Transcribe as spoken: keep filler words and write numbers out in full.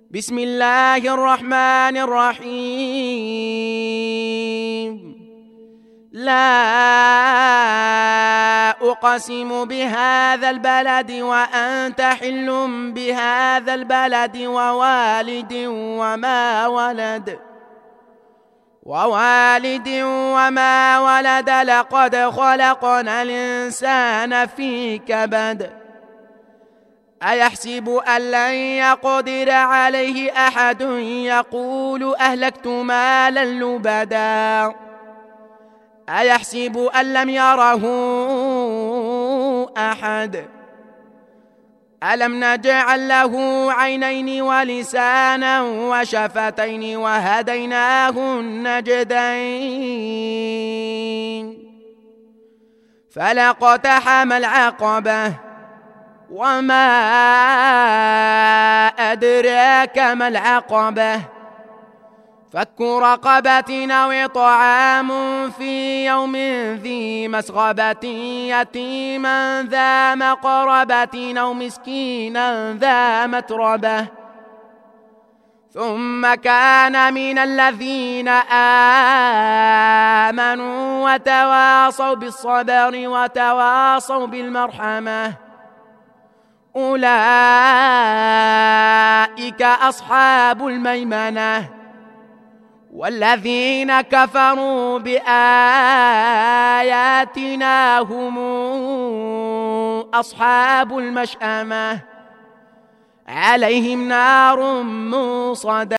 بسم الله الرحمن الرحيم. لا أقسم بهذا البلد وأنت حل بهذا البلد ووالد وما ولد ووالد وما ولد لقد خلقنا الإنسان في كبد أيحسب أن لن يقدر عليه أحد يقول أهلكت مالا لبدا أيحسب أن لم يره أحد ألم نجعل له عينين ولسانا وشفتين وهديناه النجدين فلاقتحم العقبة وما أدراك ما العقبة فك رقبة أو إطعام في يوم ذي مسغبة يتيما ذا مقربة أو مسكينا ذا متربة ثم كان من الذين آمنوا وتواصوا بالصبر وتواصوا بالمرحمة أولئك أصحاب الميمنة والذين كفروا بآياتنا هم أصحاب المشأمة عليهم نار موصدة.